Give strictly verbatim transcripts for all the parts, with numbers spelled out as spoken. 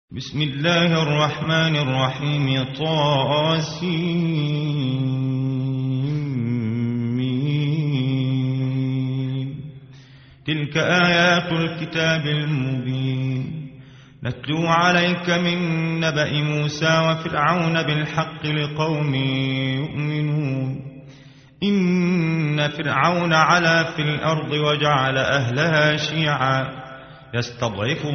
بسم الله الرحمن الرحيم. طاسين. تلك آيات الكتاب المبين. نتلو عليك من نبأ موسى وفرعون بالحق لقوم يؤمنون. إن فرعون علا في الأرض وجعل أهلها شيعا يستضعف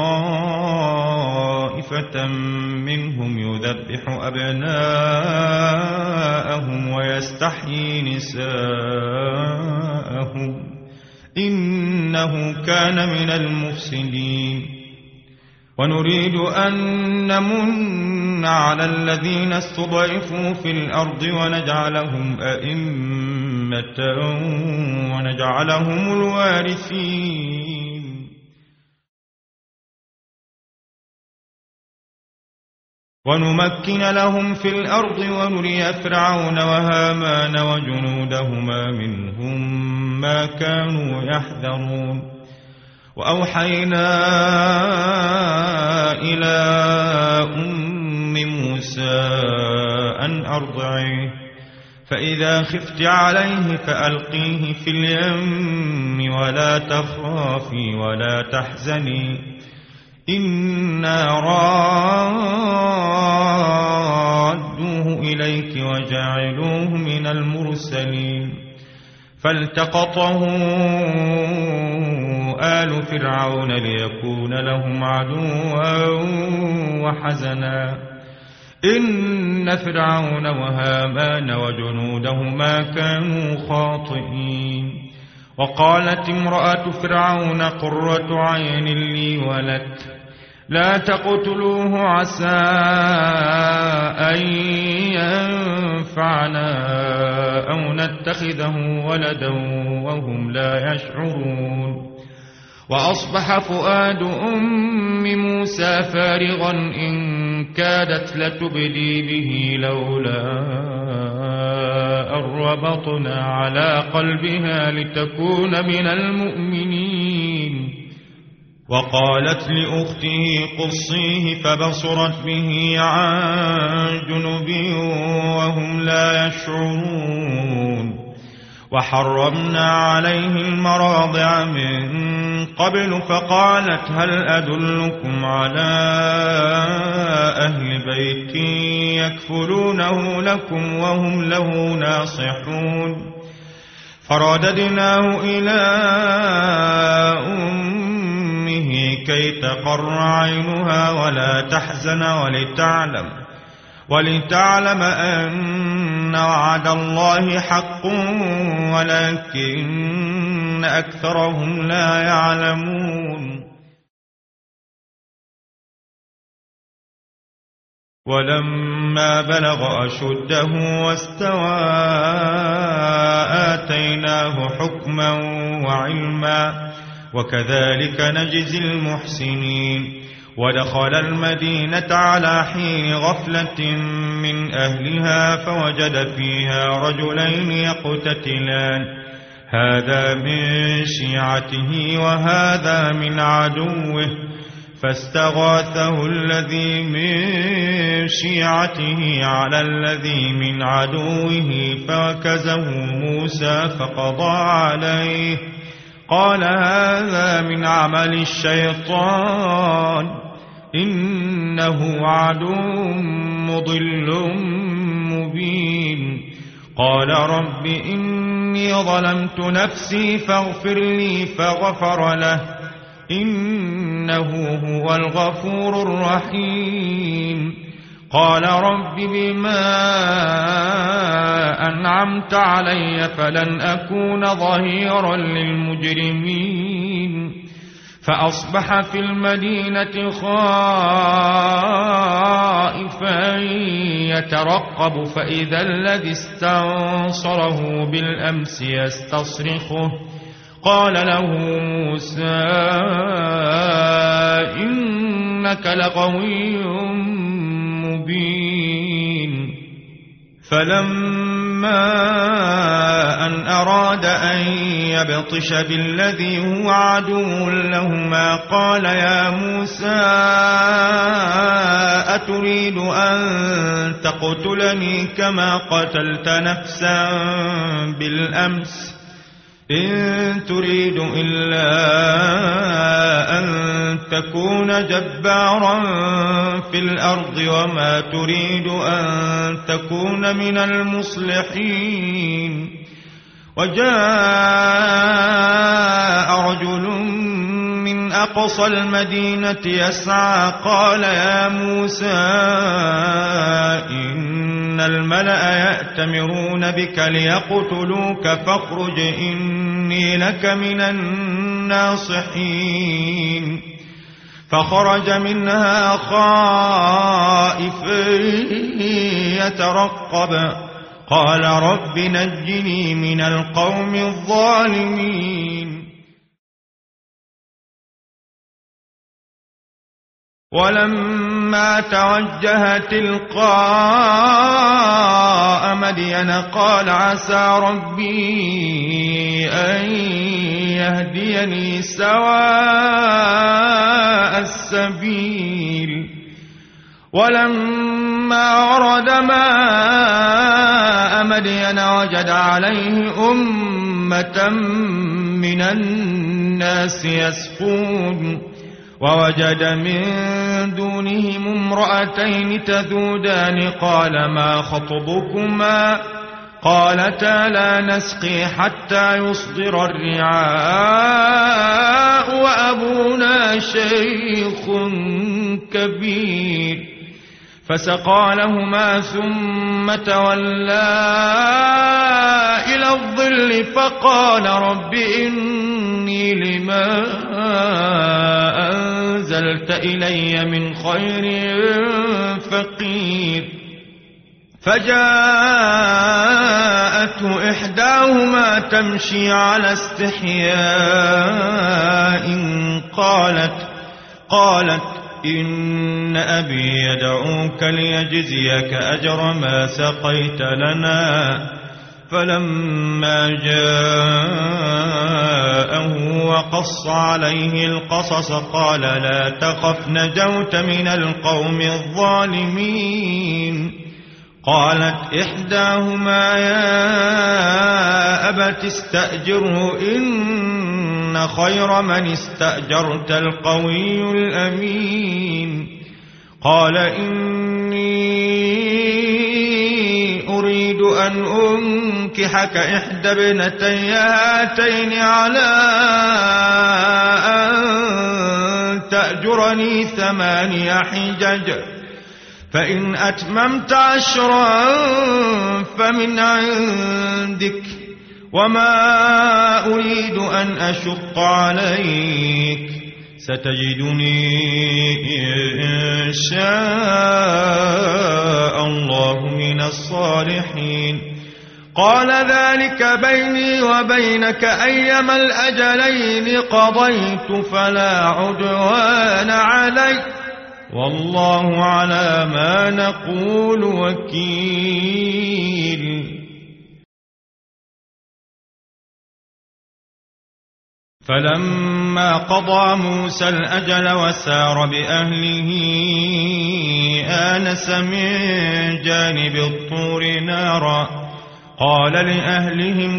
طائفة منهم يذبح أبناءهم ويستحيي نساءهم إنه كان من المفسدين. ونريد أن نمن على الذين استضعفوا في الأرض ونجعلهم أئمة ونجعلهم الوارثين ونمكن لهم في الأرض ونري فرعون وهامان وجنودهما منهم ما كانوا يحذرون. وأوحينا إلى أم موسى أن أرضعيه فإذا خفت عليه فألقيه في اليم ولا تخافي ولا تحزني إنا رادوه إليك وجاعلوه من المرسلين. فالتقطه آل فرعون ليكون لهم عدوا وحزنا إن فرعون وهامان وجنودهما كانوا خاطئين. وقالت امرأة فرعون قرة عين لي ولك لا تقتلوه عسى أن ينفعنا أو نتخذه ولدا وهم لا يشعرون. وأصبح فؤاد أم موسى فارغا إن كادت لتبدي به لولا أن ربطنا على قلبها لتكون من المؤمنين. وقالت لأخته قصيه فبصرت به عن جنب وهم لا يشعرون. وحرمنا عليه المراضع من قبل فقالت هل أدلكم على أهل بيت يكفلونه لكم وهم له ناصحون. فرددناه إلى أمه كي تقر عينها ولا تحزن ولتعلم ولتعلم أن وعد الله حق ولكن أكثرهم لا يعلمون. ولما بلغ أشده واستوى آتيناه حكما وعلما وكذلك نجزي المحسنين. ودخل المدينة على حين غفلة من أهلها فوجد فيها رجلين يقتتلان هذا من شيعته وهذا من عدوه فاستغاثه الذي من شيعته على الذي من عدوه فوكزه موسى فقضى عليه قال هذا من عمل الشيطان إنه عدو مضل مبين. قال رب إني ظلمت نفسي فاغفر لي فغفر له إنه هو الغفور الرحيم. قال رب بما أنعمت علي فلن أكون ظهيرا للمجرمين. فأصبح في المدينة خائفا يترقب فإذا الذي استنصره بالأمس يستصرخه قال له موسى إنك لقوي مبين. فلما أن أراد أن يبطش بالذي هو عدو لهما قال يا موسى أتريد أن تقتلني كما قتلت نفسا بالأمس إن تريد إلا أن تكون جبارا في الأرض وما تريد أن تكون من المصلحين. وجاء رجل من أقصى المدينة يسعى قال يا موسى إن الملأ يأتمرون بك ليقتلوك فاخرج إني لك من الناصحين. فخرج منها خائفا يترقب قال رب نجني من القوم الظالمين. ولما توجه تلقاء مدين قال عسى ربي أن يهديني سواء السبيل. ولما ورد ماء مدين وجد عليه أمة من الناس يسقون ووجد من دونهم امرأتين تذودان قال ما خطبكما قالتا لا نسقي حتى يصدر الرعاء وأبونا شيخ كبير. فسقى لهما ثم تولى إلى الظل فقال رب إني لما أنزلت إلي من خير فقير. فجاءته إحداهما تمشي على استحياء قالت قالت إن أبي يدعوك ليجزيك أجر ما سقيت لنا. فلما جاءه وقص عليه القصص قال لا تخف نجوت من القوم الظالمين. قالت إحداهما يا أبت استأجره إن خير من استأجرت القوي الأمين. قال إني أريد أن أنكحك إحدى ابنتي هاتين على أن تأجرني ثماني حجج فإن أتممت عشرا فمن عندك وما أريد أن أشق عليك ستجدني إن شاء الله من الصالحين. قال ذلك بيني وبينك أيما الأجلين قضيت فلا عدوان علي والله على ما نقول وكيل. فلما قضى موسى الأجل وسار بأهله آنس من جانب الطور نارا قال لأهلهم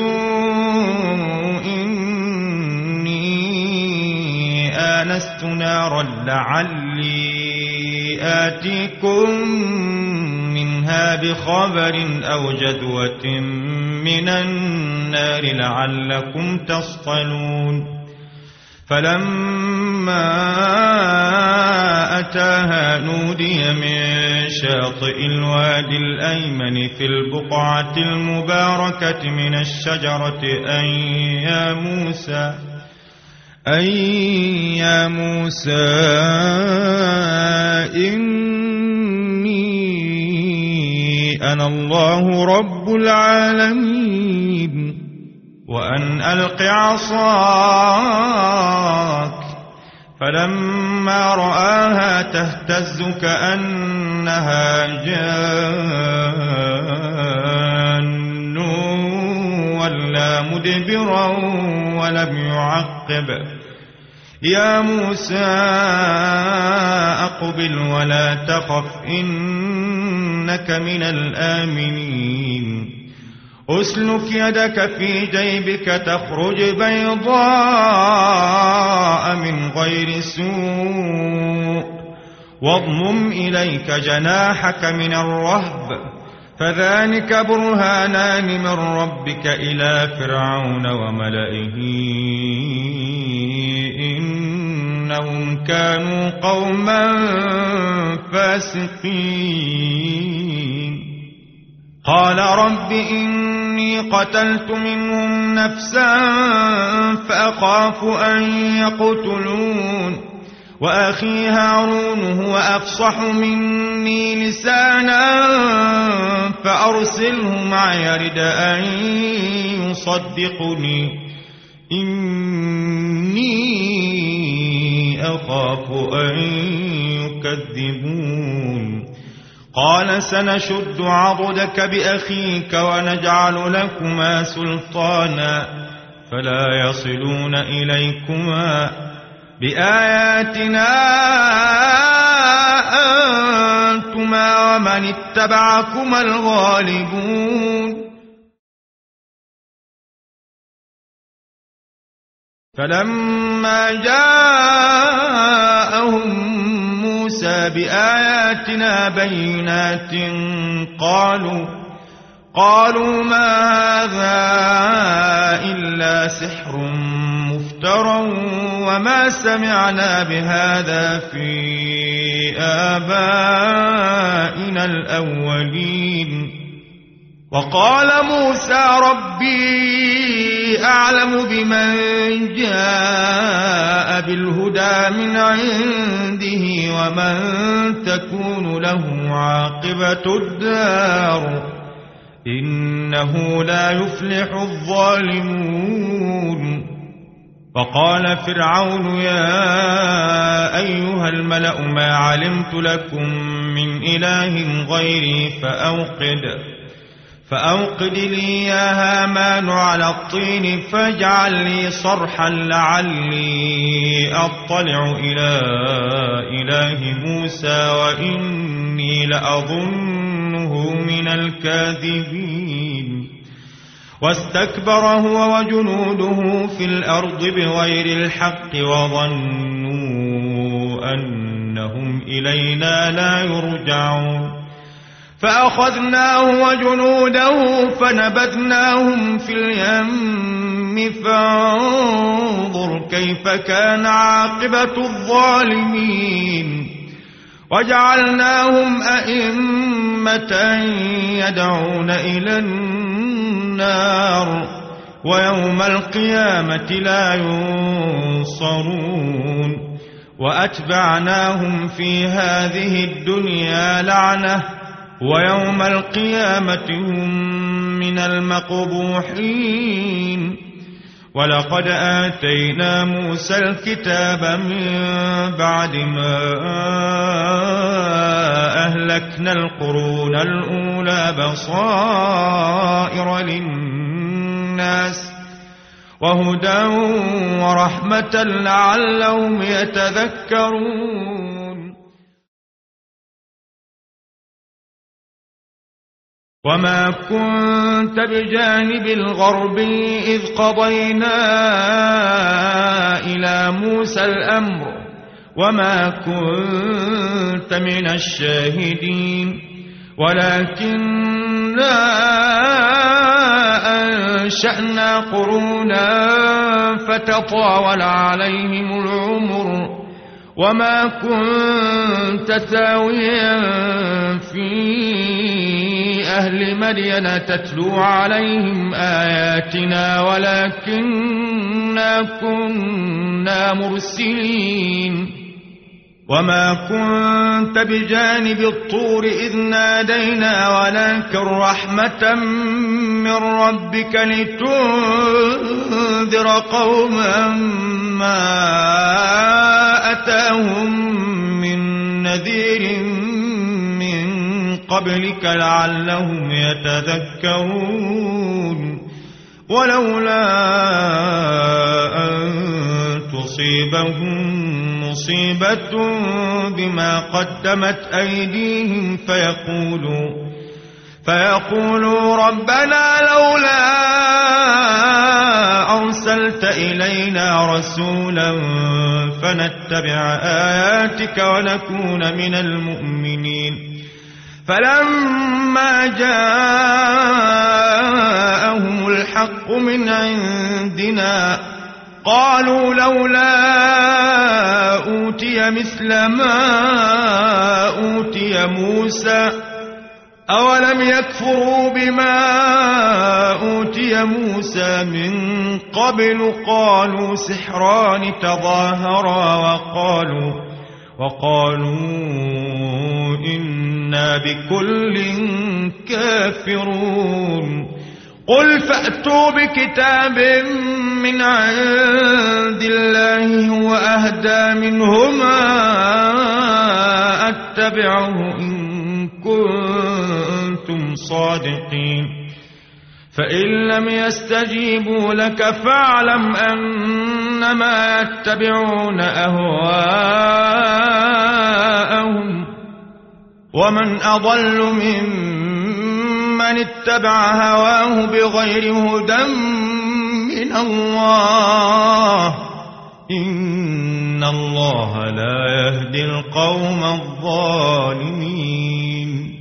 كثوا إني آنست نارا لعلي آتيكم منها بخبر أو جذوة من النار لعلكم تصطلون. فلما أتاها نودي من شاطئ الوادي الأيمن في البقعة المباركة من الشجرة أن يا موسى أن يا موسى إني أنا الله رب العالمين وأن ألق عصاك. فلما رآها تهتز كأنها جان ولا مدبرا ولم يعقب. يا موسى أقبل ولا تخف إنك من الآمنين أسلك يدك في جيبك تخرج بيضاء من غير سوء واضمم إليك جناحك من الرهب فذلك برهانان من ربك إلى فرعون وملئه إنهم كانوا قوما فاسقين قال رب إني قتلت منهم نفسا فأخاف أن يقتلون وأخي هارون هو أفصح مني لسانا فأرسله معي يرد أن يصدقني إني أخاف أن يكذبون قال سنشد عضدك بأخيك ونجعل لكما سلطانا فلا يصلون إليكما بآياتنا أنتما ومن اتبعكما الغالبون فلما جاءهم موسى بآياتنا بينات قالوا قالوا ما هذا إلا سحر مفترى وما سمعنا بهذا في آبائنا الأولين وقال موسى ربي أعلم بمن جاء بالهدى من عنده ومن تكون له عاقبة الدار إنه لا يفلح الظالمون وقال فرعون يا أيها الملأ ما علمت لكم من إله غيري فأوقد فأوقد لي يا هامان على الطين فاجعل لي صرحا لعلي أطلع إلى إله موسى وإني لأظنه من الكاذبين واستكبر هو وجنوده في الأرض بغير الحق وظنوا أنهم إلينا لا يرجعون فأخذناه وجنوده فنبذناهم في اليم فانظر كيف كان عاقبة الظالمين وجعلناهم أئمة يدعون إلى النار ويوم القيامة لا ينصرون وأتبعناهم في هذه الدنيا لعنة ويوم القيامة هم من المقبوحين ولقد آتينا موسى الكتاب من بعد ما أهلكنا القرون الأولى بصائر للناس وهدى ورحمة لعلهم يتذكرون وما كنت بجانب الغرب إذ قضينا إلى موسى الأمر وما كنت من الشاهدين ولكننا أنشأنا قرونا فتطاول عليهم العمر وما كنت ثاويا في أهل مدين تتلو عليهم آياتنا ولكننا كنا مرسلين وما كنت بجانب الطور إذ نادينا ولكن رحمة من ربك لتنذر قوما ما أتاهم من نذير من قبلك لعلهم يتذكرون ولولا أن تصيبهم مصيبة بما قدمت أيديهم فيقولوا فيقولوا ربنا لولا أرسلت إلينا رسولا فنتبع آياتك ونكون من المؤمنين فلما جاءهم الحق من عندنا قالوا لولا أوتي مثل ما أوتي موسى أولم يكفروا بما أوتي موسى من قبل قالوا سحران تظاهرا وقالوا وقالوا إنا بكل كافرون قل فأتوا بكتاب من عند الله هو أهدى منهما أتبعه إن كنتم صادقين فإن لم يستجيبوا لك فاعلم أنما يتبعون أهواءهم ومن أضل ممن اتبع هواه بغير هدى من الله إن الله لا يهدي القوم الظالمين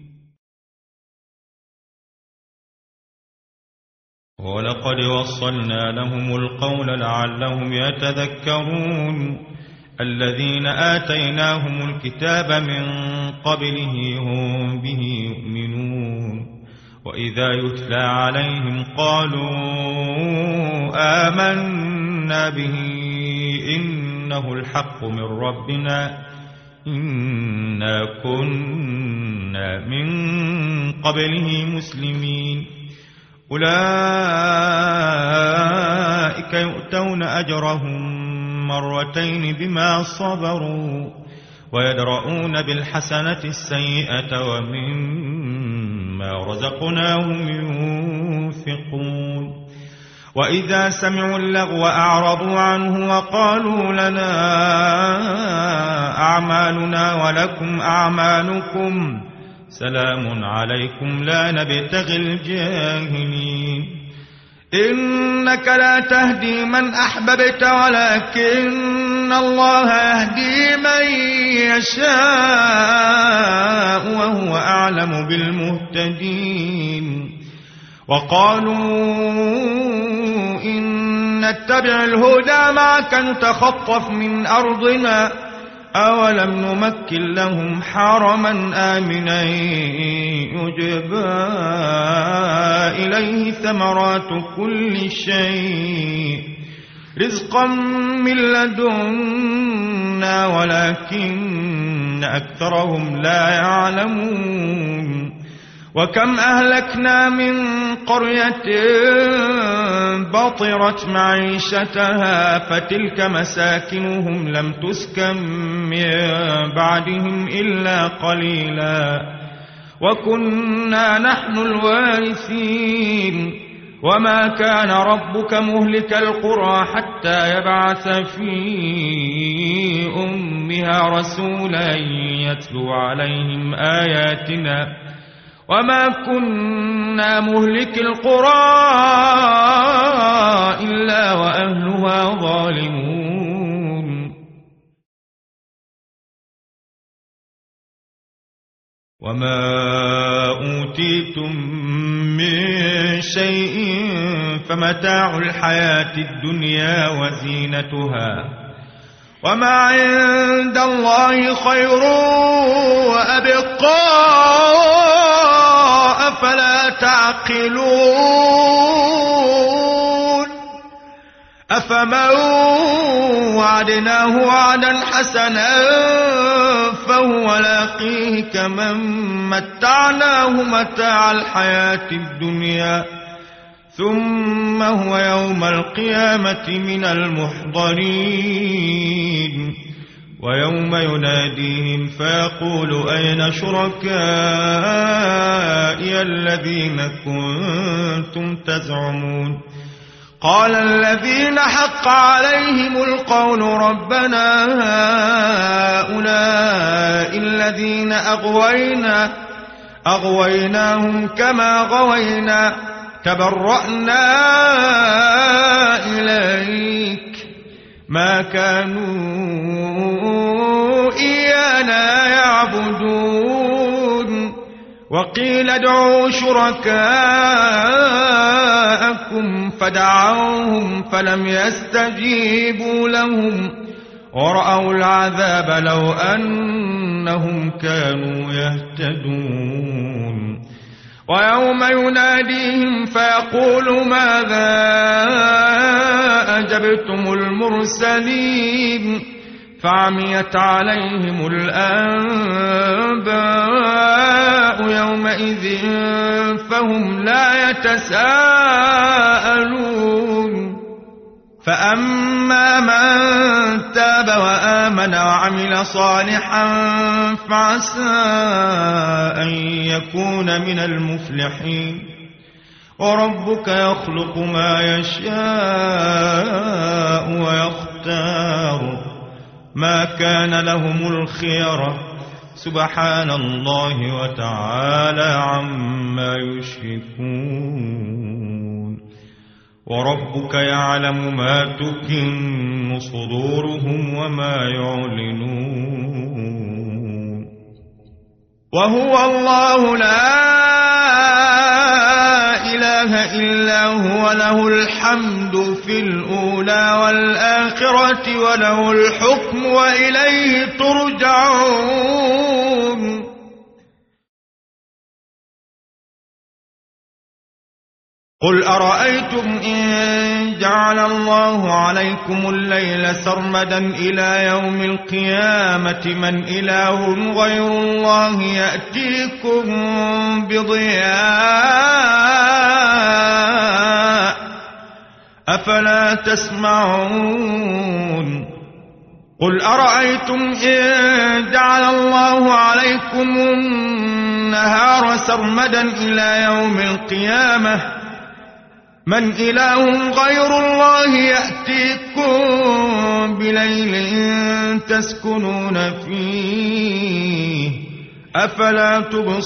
ولقد وصلنا لهم القول لعلهم يتذكرون الذين آتيناهم الكتاب من قبله هم به يؤمنون وإذا يتلى عليهم قالوا آمنا به إنه الحق من ربنا إنا كنا من قبله مسلمين أولئك يؤتون أجرهم مرتين بما صبروا ويدرؤون بالحسنة السيئة ومما رزقناهم ينفقون وإذا سمعوا اللغو أعرضوا عنه وقالوا لنا أعمالنا ولكم أعمالكم سلام عليكم لا نبتغي الجاهلين إنك لا تهدي من أحببت ولكن الله يهدي من يشاء وهو أعلم بالمهتدين وقالوا إن نتبع الهدى معك نتخطف من أرضنا أولم نمكن لهم حرما آمنا يجبى إليه ثمرات كل شيء رزقا من لدنا ولكن أكثرهم لا يعلمون وكم أهلكنا من قرية بطرت معيشتها فتلك مساكنهم لم تسكن من بعدهم إلا قليلا وكنا نحن الوارثين وما كان ربك مهلك القرى حتى يبعث في أمها رسولا يتلو عليهم آياتنا وما كنا مهلك القرى إلا وأهلها ظالمون وما أوتيتم من شيء فمتاع الحياة الدنيا وزينتها وما عند الله خير وأبقى أفلا تعقلون أفمن وعدناه وعدا حسنا فهو لاقيه كمن متعناه متاع الحياة الدنيا ثم هو يوم القيامة من المحضرين ويوم يناديهم فيقول أين شركائي الذين كنتم تزعمون قال الذين حق عليهم القول ربنا هؤلاء الذين أغوينا أغويناهم كما غوينا تبرأنا إليك ما كانوا إيانا يعبدون وقيل ادعوا شركاءكم فدعوهم فلم يستجيبوا لهم ورأوا العذاب لو أنهم كانوا يهتدون ويوم يناديهم فيقول ماذا أجبتم المرسلين فعميت عليهم الأنباء يومئذ فهم لا يتساءلون فأما من تاب وآمن وعمل صالحا فعسى أن يكون من المفلحين وربك يخلق ما يشاء ويختار ما كان لهم الخيرة سبحان الله وتعالى عما يشركون وربك يعلم ما تكن صدورهم وما يعلنون وهو الله لا إله إلا هو له الحمد في الأولى والآخرة وله الحكم وإليه ترجعون قل أرأيتم إن جعل الله عليكم الليل سرمدا إلى يوم القيامة من إله غير الله يأتيكم بضياء أفلا تسمعون قل أرأيتم إن جعل الله عليكم النهار سرمدا إلى يوم القيامة من إله غير الله يأتيكم بليل تسكنون فيه أفلا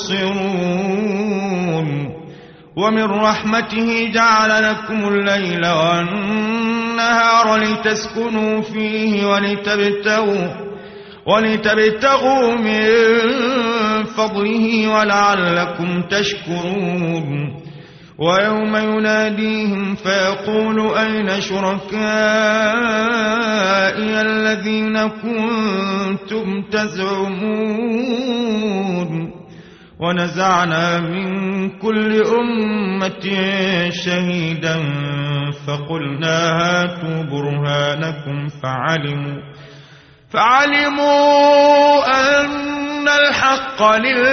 تبصرون ومن رحمته جعل لكم الليل والنهار لتسكنوا فيه ولتبتغوا, ولتبتغوا من فضله ولعلكم تشكرون ويوم يناديهم فيقول أين شركائي الذين كنتم تزعمون ونزعنا من كل أمة شهيدا فقلنا هاتوا برهانكم فعلموا فعلموا أن الحق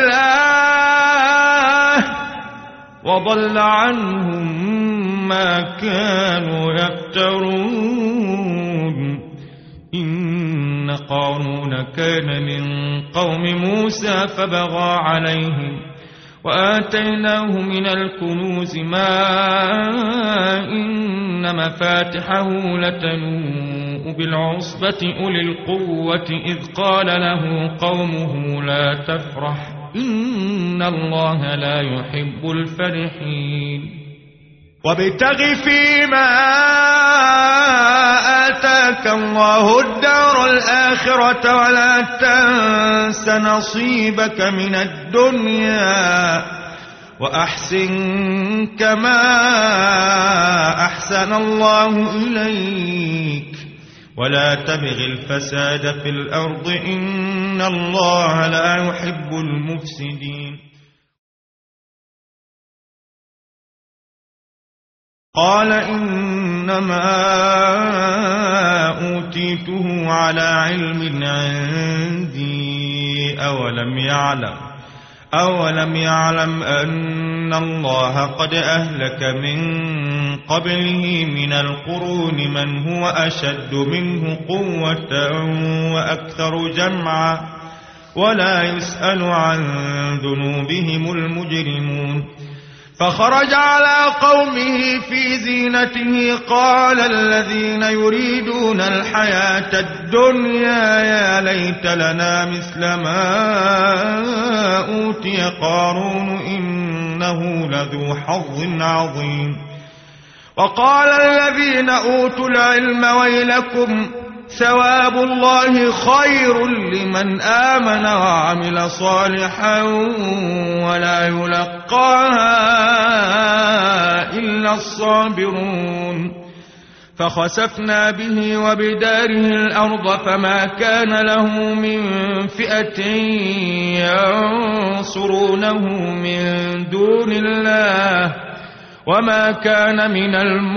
لله وضل عنهم ما كانوا يفترون إن قارون كان من قوم موسى فبغى عليهم وآتيناه من الكنوز ما إن مفاتحه لتنوء بالعصبة أولي القوة إذ قال له قومه لا تفرح إن الله لا يحب الفرحين وابتغ فيما آتاك الله الدار الآخرة ولا تنس نصيبك من الدنيا وأحسن كما أحسن الله إليك ولا تبغ الفساد في الأرض إن الله لا يحب المفسدين قال إنما أوتيته على علم عندي أولم يعلم أولم يعلم أن الله قد أهلك من قبله من القرون من هو أشد منه قوة وأكثر جمعا ولا يسأل عن ذنوبهم المجرمون فخرج على قومه في زينته قال الذين يريدون الحياة الدنيا يا ليت لنا مثل ما أوتي قارون إنه لذو حظ عظيم. وقال الذين أوتوا العلم ويلكم ثواب الله خير لمن آمن وعمل صالحا ولا يلقاها إلا الصابرون. فخسفنا به وبداره الأرض فما كان له من فئة ينصرونه من دون الله وما كان من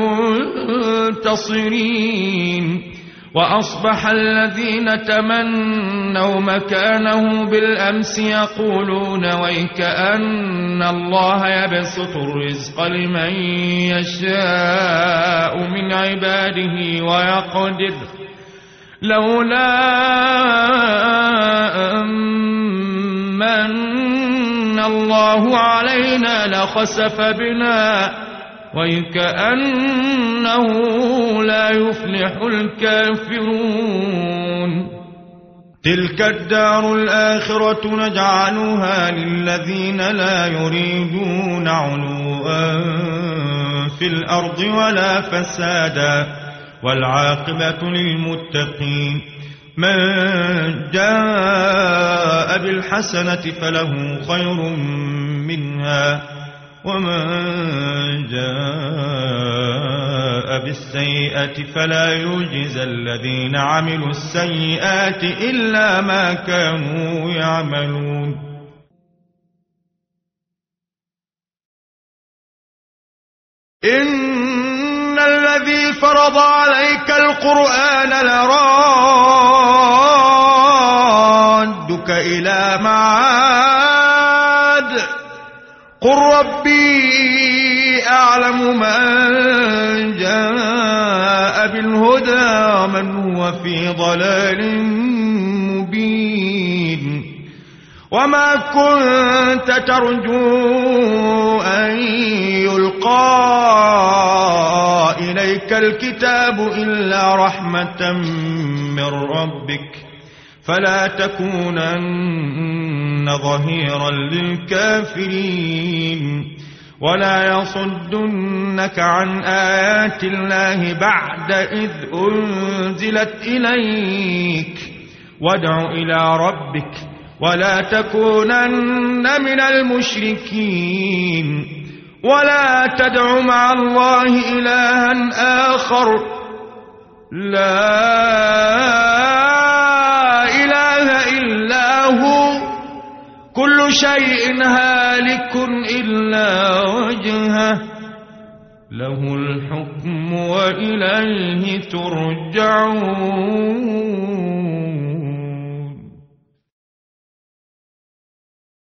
المنتصرين. وأصبح الذين تمنوا مكانه بالأمس يقولون ويكأن الله يبسط الرزق لمن يشاء من عباده ويقدر لولا أمن الله علينا لخسف بنا ويكأنه لا يفلح الكافرون. تلك الدار الآخرة نجعلها للذين لا يريدون علوا في الأرض ولا فسادا والعاقبة للمتقين. من جاء بالحسنة فله خير منها ومن جاء بالسيئة فلا يجزى الذين عملوا السيئات إلا ما كانوا يعملون. إن الذي فرض عليك القرآن لرادك إلى معاد قل ربي أعلم من جاء بالهدى ومن هو في ضلال مبين. وما كنت ترجو أن يلقى إليك الكتاب إلا رحمة من ربك فلا تكونن ظهيرا للكافرين. ولا يصدنك عن آيات الله بعد إذ أنزلت إليك وادع إلى ربك ولا تكونن من المشركين. ولا تدع مع الله إلها آخر لا إله إلا هو كل شيء هالك إلا وجهه له الحكم وإليه ترجعون.